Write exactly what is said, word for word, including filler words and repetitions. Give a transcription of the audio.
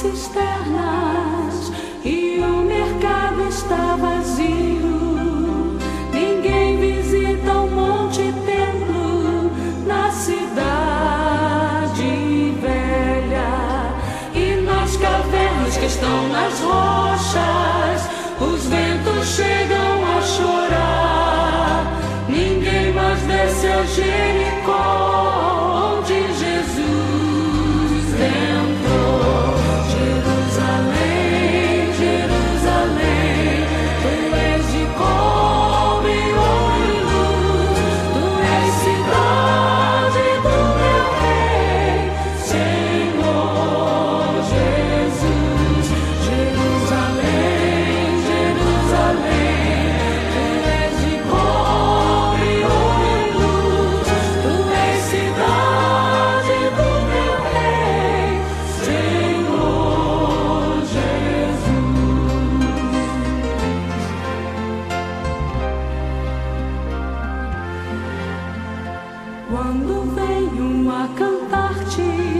cisternas e o mercado está vazio. Ninguém visita o monte templo na cidade velha. E nas cavernas que estão nas rochas, os ventos chegam a chorar. Ninguém mais desce a Jericó, onde Jesus entrou. Jerusalém, Jerusalém, tu és de cobre, ouro e luz. Tu és cidade do meu Rei, Senhor Jesus. Jerusalém, Jerusalém, tu és de cobre, ouro e luz. Tu és cidade do meu Rei, Senhor Jesus. Quando venho a cantar-te